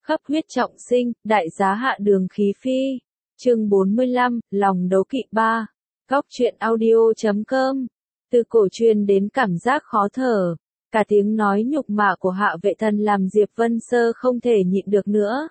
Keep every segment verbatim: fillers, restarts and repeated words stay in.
Khắp huyết trọng sinh, đại giá hạ đường khí phi. Chương bốn mươi lăm, lòng đấu kỵ ba. Góc truyện audio chấm com. Từ cổ truyền đến cảm giác khó thở, cả tiếng nói nhục mạ của Hạ Vệ Thần làm Diệp Vân Sơ không thể nhịn được nữa.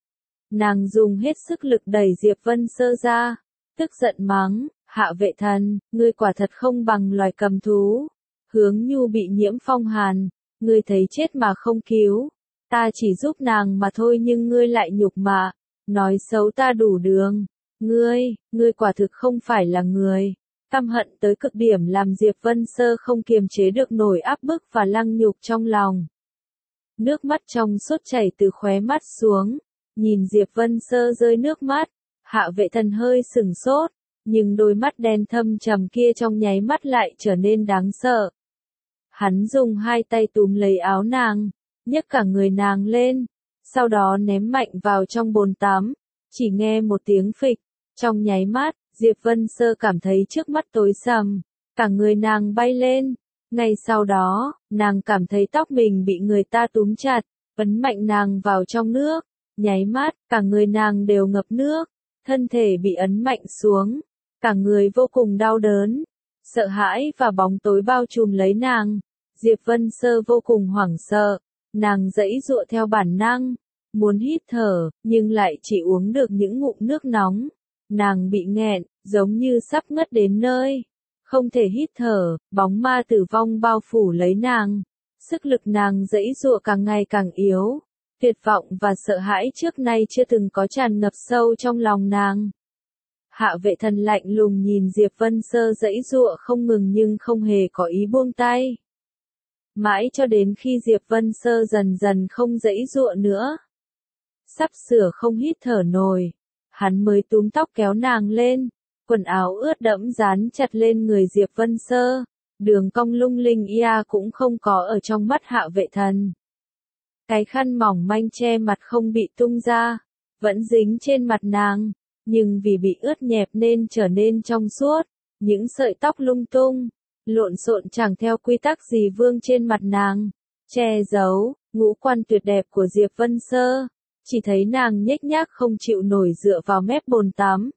Nàng dùng hết sức lực đẩy Diệp Vân Sơ ra, tức giận mắng, Hạ Vệ Thần, ngươi quả thật không bằng loài cầm thú. Hướng Nhu bị nhiễm phong hàn, ngươi thấy chết mà không cứu. Ta chỉ giúp nàng mà thôi nhưng ngươi lại nhục mạ, nói xấu ta đủ đường. Ngươi, ngươi quả thực không phải là người. Căm hận tới cực điểm làm Diệp Vân Sơ không kiềm chế được nổi áp bức và lăng nhục trong lòng. Nước mắt trong suốt chảy từ khóe mắt xuống, nhìn Diệp Vân Sơ rơi nước mắt, Hạ Vệ Thần hơi sừng sốt, nhưng đôi mắt đen thâm trầm kia trong nháy mắt lại trở nên đáng sợ. Hắn dùng hai tay túm lấy áo nàng, nhấc cả người nàng lên, sau đó ném mạnh vào trong bồn tắm, chỉ nghe một tiếng phịch, trong nháy mắt, Diệp Vân Sơ cảm thấy trước mắt tối sầm, cả người nàng bay lên, ngay sau đó, nàng cảm thấy tóc mình bị người ta túm chặt, ấn mạnh nàng vào trong nước, nháy mắt, cả người nàng đều ngập nước, thân thể bị ấn mạnh xuống, cả người vô cùng đau đớn, sợ hãi và bóng tối bao trùm lấy nàng, Diệp Vân Sơ vô cùng hoảng sợ. Nàng giãy giụa theo bản năng, muốn hít thở, nhưng lại chỉ uống được những ngụm nước nóng. Nàng bị nghẹn, giống như sắp ngất đến nơi. Không thể hít thở, bóng ma tử vong bao phủ lấy nàng. Sức lực nàng giãy giụa càng ngày càng yếu. Tuyệt vọng và sợ hãi trước nay chưa từng có tràn ngập sâu trong lòng nàng. Hạ Vệ Thần lạnh lùng nhìn Diệp Vân Sơ giãy giụa không ngừng nhưng không hề có ý buông tay. Mãi cho đến khi Diệp Vân Sơ dần dần không giãy giụa nữa, sắp sửa không hít thở nổi, hắn mới túm tóc kéo nàng lên, quần áo ướt đẫm dán chặt lên người Diệp Vân Sơ, đường cong lung linh ia cũng không có ở trong mắt Hạ Vệ Thần. Cái khăn mỏng manh che mặt không bị tung ra, vẫn dính trên mặt nàng, nhưng vì bị ướt nhẹp nên trở nên trong suốt, những sợi tóc lung tung lộn xộn chẳng theo quy tắc gì vương trên mặt nàng, che giấu ngũ quan tuyệt đẹp của Diệp Vân Sơ, chỉ thấy nàng nhếch nhác không chịu nổi dựa vào mép bồn tắm.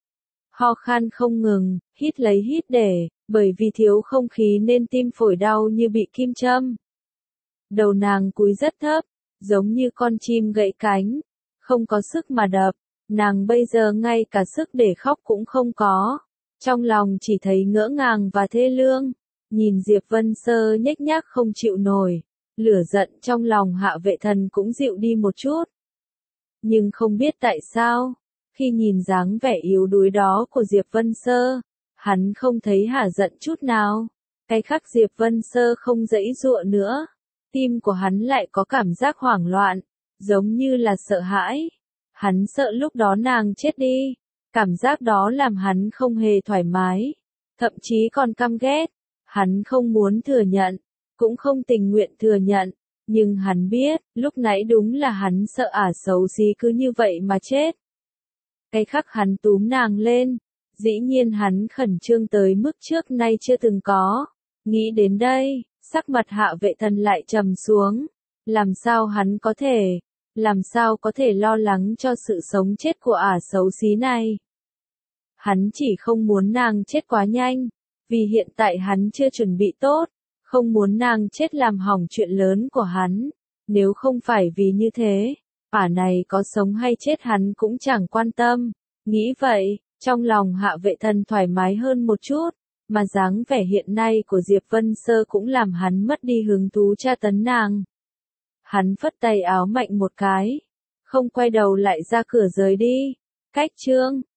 Ho khan không ngừng, hít lấy hít để, bởi vì thiếu không khí nên tim phổi đau như bị kim châm. Đầu nàng cúi rất thấp, giống như con chim gãy cánh, không có sức mà đập, nàng bây giờ ngay cả sức để khóc cũng không có. Trong lòng chỉ thấy ngỡ ngàng và thê lương, nhìn Diệp Vân Sơ nhếch nhác không chịu nổi, lửa giận trong lòng Hạ Vệ Thần cũng dịu đi một chút. Nhưng không biết tại sao, khi nhìn dáng vẻ yếu đuối đó của Diệp Vân Sơ, hắn không thấy hả giận chút nào. Cái khắc Diệp Vân Sơ không giãy giụa nữa, tim của hắn lại có cảm giác hoảng loạn, giống như là sợ hãi. Hắn sợ lúc đó nàng chết đi. Cảm giác đó làm hắn không hề thoải mái, thậm chí còn căm ghét. Hắn không muốn thừa nhận, cũng không tình nguyện thừa nhận, nhưng hắn biết, lúc nãy đúng là hắn sợ ả xấu xí cứ như vậy mà chết. Cái khắc hắn túm nàng lên, dĩ nhiên hắn khẩn trương tới mức trước nay chưa từng có. Nghĩ đến đây, sắc mặt Hạ Vệ Thần lại trầm xuống. Làm sao hắn có thể, làm sao có thể lo lắng cho sự sống chết của ả xấu xí này. Hắn chỉ không muốn nàng chết quá nhanh, vì hiện tại hắn chưa chuẩn bị tốt, không muốn nàng chết làm hỏng chuyện lớn của hắn. Nếu không phải vì như thế, ả này có sống hay chết hắn cũng chẳng quan tâm. Nghĩ vậy, trong lòng Hạ Vệ Thần thoải mái hơn một chút, mà dáng vẻ hiện nay của Diệp Vân Sơ cũng làm hắn mất đi hứng thú tra tấn nàng. Hắn phất tay áo mạnh một cái, không quay đầu lại ra cửa rời đi. Cách chương